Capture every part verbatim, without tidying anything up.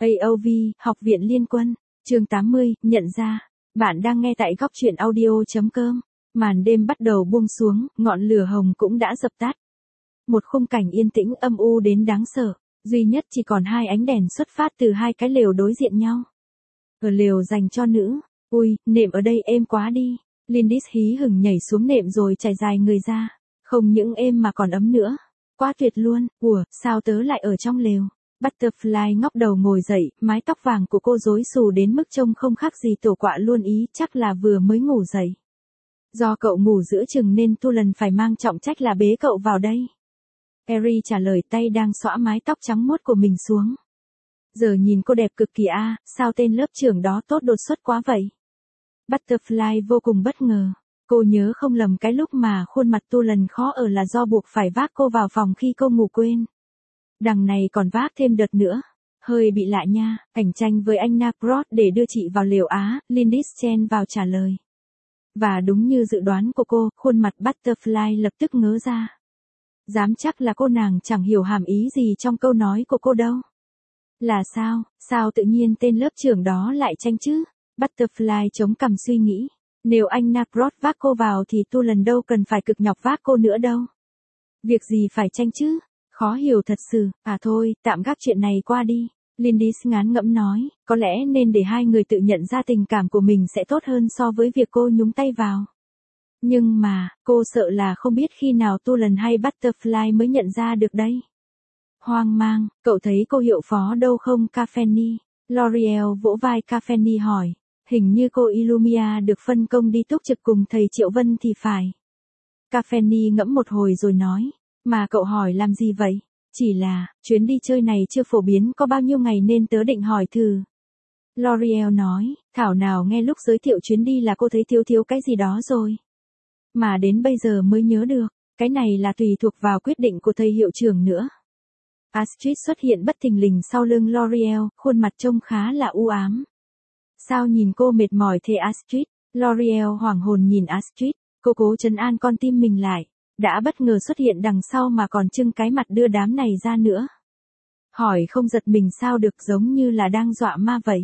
a o vê, Học viện Liên quân, chương tám mươi, nhận ra. Bạn đang nghe tại góc truyện audio chấm com. Màn đêm bắt đầu buông xuống, ngọn lửa hồng cũng đã dập tắt. Một khung cảnh yên tĩnh âm u đến đáng sợ, duy nhất chỉ còn hai ánh đèn xuất phát từ hai cái lều đối diện nhau. Ở lều dành cho nữ, ui, nệm ở đây êm quá đi. Lindis hí hửng nhảy xuống nệm rồi trải dài người ra, không những êm mà còn ấm nữa. Quá tuyệt luôn, ủa, sao tớ lại ở trong lều? Butterfly ngóc đầu ngồi dậy, mái tóc vàng của cô rối xù đến mức trông không khác gì tổ quạ luôn ý, chắc là vừa mới ngủ dậy. Do cậu ngủ giữa chừng nên tu lần phải mang trọng trách là bế cậu vào đây. Eri trả lời tay đang xõa mái tóc trắng muốt của mình xuống. Giờ nhìn cô đẹp cực kỳ a, à, sao tên lớp trưởng đó tốt đột xuất quá vậy? Butterfly vô cùng bất ngờ. Cô nhớ không lầm cái lúc mà khuôn mặt tu lần khó ở là do buộc phải vác cô vào phòng khi cô ngủ quên. Đằng này còn vác thêm đợt nữa. Hơi bị lạ nha, ảnh tranh với anh Naprot để đưa chị vào lều á, Lindis chen vào trả lời. Và đúng như dự đoán của cô, khuôn mặt Butterfly lập tức ngớ ra. Dám chắc là cô nàng chẳng hiểu hàm ý gì trong câu nói của cô đâu. Là sao, sao tự nhiên tên lớp trưởng đó lại tranh chứ? Butterfly chống cằm suy nghĩ. Nếu anh Naprot vác cô vào thì tu lần đâu cần phải cực nhọc vác cô nữa đâu. Việc gì phải tranh chứ? Khó hiểu thật sự, à thôi, tạm gác chuyện này qua đi. Lindis ngán ngẫm nói, có lẽ nên để hai người tự nhận ra tình cảm của mình sẽ tốt hơn so với việc cô nhúng tay vào. Nhưng mà, cô sợ là không biết khi nào tu lần hay Butterfly mới nhận ra được đấy. Hoang mang, cậu thấy cô hiệu phó đâu không Caffeine? L'Oreal vỗ vai Caffeine hỏi, hình như cô Illumia được phân công đi túc trực cùng thầy Triệu Vân thì phải. Caffeine ngẫm một hồi rồi nói, mà cậu hỏi làm gì vậy? Chỉ là, chuyến đi chơi này chưa phổ biến có bao nhiêu ngày nên tớ định hỏi thử. L'Oreal nói, thảo nào nghe lúc giới thiệu chuyến đi là cô thấy thiếu thiếu cái gì đó rồi. Mà đến bây giờ mới nhớ được, cái này là tùy thuộc vào quyết định của thầy hiệu trưởng nữa. Astrid xuất hiện bất thình lình sau lưng L'Oreal, khuôn mặt trông khá là u ám. Sao nhìn cô mệt mỏi thế Astrid? L'Oreal hoảng hồn nhìn Astrid, cô cố trấn an con tim mình lại. Đã bất ngờ xuất hiện đằng sau mà còn trưng cái mặt đưa đám này ra nữa. Hỏi không giật mình sao được, giống như là đang dọa ma vậy.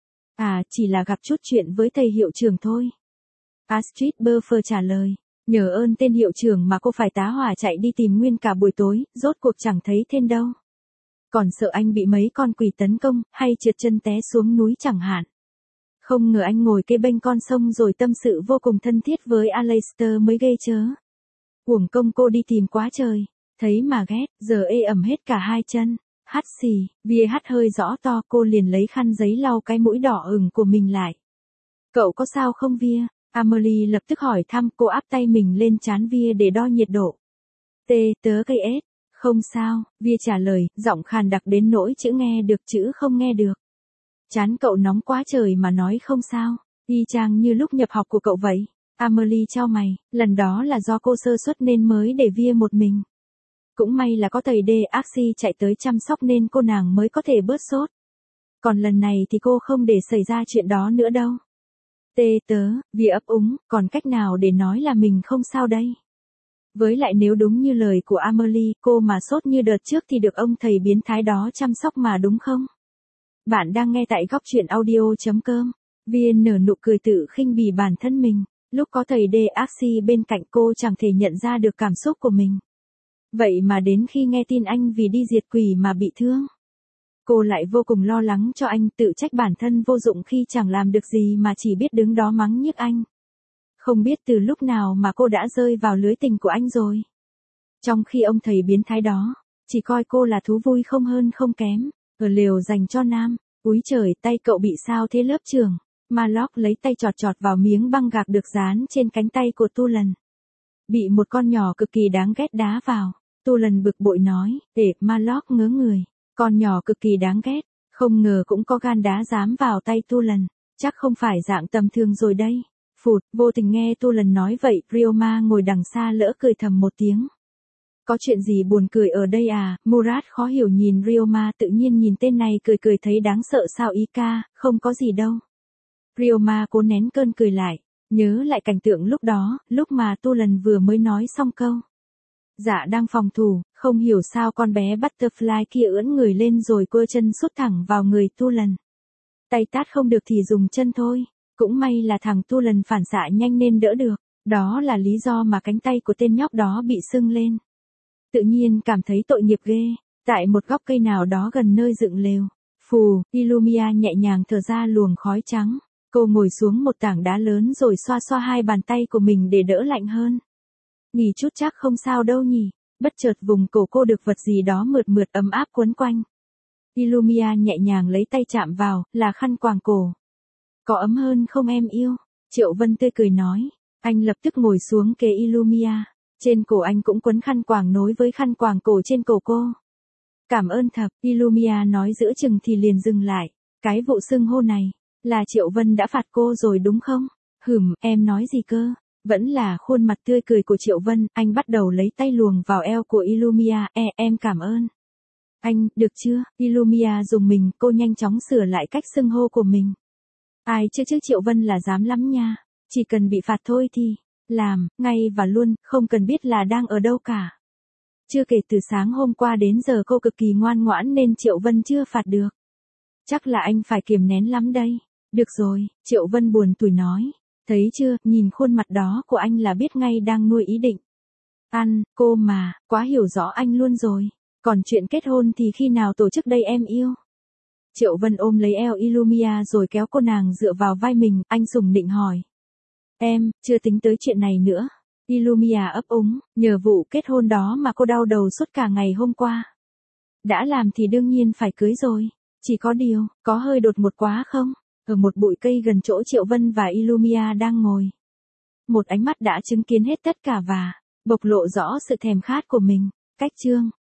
À, chỉ là gặp chút chuyện với thầy hiệu trưởng thôi. Astrid bơ phơ trả lời, nhờ ơn tên hiệu trưởng mà cô phải tá hỏa chạy đi tìm nguyên cả buổi tối, rốt cuộc chẳng thấy tên đâu. Còn sợ anh bị mấy con quỷ tấn công, hay trượt chân té xuống núi chẳng hạn. Không ngờ anh ngồi kê bên con sông rồi tâm sự vô cùng thân thiết với Aleister mới ghê chớ. Uổng công cô đi tìm quá trời, thấy mà ghét, giờ ê ẩm hết cả hai chân, hắt xì, Via hắt hơi rõ to, cô liền lấy khăn giấy lau cái mũi đỏ ửng của mình lại. Cậu có sao không Via? Amelie lập tức hỏi thăm, cô áp tay mình lên trán Via để đo nhiệt độ. Tê, tớ gây ết, không sao, Via trả lời, giọng khàn đặc đến nỗi chữ nghe được chữ không nghe được. Trán cậu nóng quá trời mà nói không sao, y chang như lúc nhập học của cậu vậy. Amelie chau mày, lần đó là do cô sơ suất nên mới để Via một mình. Cũng may là có thầy D. Axi chạy tới chăm sóc nên cô nàng mới có thể bớt sốt. Còn lần này thì cô không để xảy ra chuyện đó nữa đâu. Tê tớ, Via ấp úng, còn cách nào để nói là mình không sao đây? Với lại nếu đúng như lời của Amelie, cô mà sốt như đợt trước thì được ông thầy biến thái đó chăm sóc mà đúng không? Bạn đang nghe tại góc truyện audio chấm com. Via nở nụ cười tự khinh bỉ bản thân mình. Lúc có thầy D. Axi bên cạnh cô chẳng thể nhận ra được cảm xúc của mình. Vậy mà đến khi nghe tin anh vì đi diệt quỷ mà bị thương, cô lại vô cùng lo lắng cho anh, tự trách bản thân vô dụng khi chẳng làm được gì mà chỉ biết đứng đó mắng nhức anh. Không biết từ lúc nào mà cô đã rơi vào lưới tình của anh rồi. Trong khi ông thầy biến thái đó, chỉ coi cô là thú vui không hơn không kém, ở lều dành cho nam. Úi trời, tay cậu bị sao thế lớp trưởng? Malok lấy tay chọt chọt vào miếng băng gạc được dán trên cánh tay của Tu lần. Bị một con nhỏ cực kỳ đáng ghét đá vào. Tu lần bực bội nói, để Malok ngớ người. Con nhỏ cực kỳ đáng ghét, không ngờ cũng có gan đá dám vào tay Tu lần. Chắc không phải dạng tầm thường rồi đây. Phụt, vô tình nghe Tu lần nói vậy, Ryoma ngồi đằng xa lỡ cười thầm một tiếng. Có chuyện gì buồn cười ở đây à? Murat khó hiểu nhìn Ryoma, tự nhiên nhìn tên này cười cười thấy đáng sợ sao ý ca, không có gì đâu. Ryoma cố nén cơn cười lại, nhớ lại cảnh tượng lúc đó, lúc mà Tu lần vừa mới nói xong câu. Dạ đang phòng thủ, không hiểu sao con bé Butterfly kia ưỡn người lên rồi quơ chân sút thẳng vào người Tu Lần. Tay tát không được thì dùng chân thôi, cũng may là thằng Tu Lần phản xạ nhanh nên đỡ được, đó là lý do mà cánh tay của tên nhóc đó bị sưng lên. Tự nhiên cảm thấy tội nghiệp ghê, tại một góc cây nào đó gần nơi dựng lều. Phù, Illumia nhẹ nhàng thở ra luồng khói trắng, cô ngồi xuống một tảng đá lớn rồi xoa xoa hai bàn tay của mình để đỡ lạnh hơn. Nghỉ chút chắc không sao đâu nhỉ, bất chợt vùng cổ cô được vật gì đó mượt mượt ấm áp quấn quanh. Illumia nhẹ nhàng lấy tay chạm vào, là khăn quàng cổ. Có ấm hơn không em yêu? Triệu Vân tươi cười nói. Anh lập tức ngồi xuống kế Illumia. Trên cổ anh cũng quấn khăn quàng nối với khăn quàng cổ trên cổ cô. Cảm ơn thập, Illumia nói giữa chừng thì liền dừng lại. Cái vụ xưng hô này, là Triệu Vân đã phạt cô rồi đúng không? Hửm, em nói gì cơ? Vẫn là khuôn mặt tươi cười của Triệu Vân, anh bắt đầu lấy tay luồng vào eo của Illumia, e, em cảm ơn. Anh, được chưa? Illumia dùng mình, cô nhanh chóng sửa lại cách xưng hô của mình. Ai chứ chứ Triệu Vân là dám lắm nha, chỉ cần bị phạt thôi thì, làm, ngay và luôn, không cần biết là đang ở đâu cả. Chưa kể từ sáng hôm qua đến giờ cô cực kỳ ngoan ngoãn nên Triệu Vân chưa phạt được. Chắc là anh phải kiềm nén lắm đây. Được rồi, Triệu Vân buồn tủi nói. Thấy chưa, nhìn khuôn mặt đó của anh là biết ngay đang nuôi ý định ăn, cô mà, quá hiểu rõ anh luôn rồi. Còn chuyện kết hôn thì khi nào tổ chức đây em yêu? Triệu Vân ôm lấy eo Illumia rồi kéo cô nàng dựa vào vai mình, anh sùng nịnh hỏi. Em, chưa tính tới chuyện này nữa. Illumia ấp úng, nhờ vụ kết hôn đó mà cô đau đầu suốt cả ngày hôm qua. Đã làm thì đương nhiên phải cưới rồi. Chỉ có điều, có hơi đột ngột quá không? Ở một bụi cây gần chỗ Triệu Vân và Illumia đang ngồi. Một ánh mắt đã chứng kiến hết tất cả và bộc lộ rõ sự thèm khát của mình. Cách chương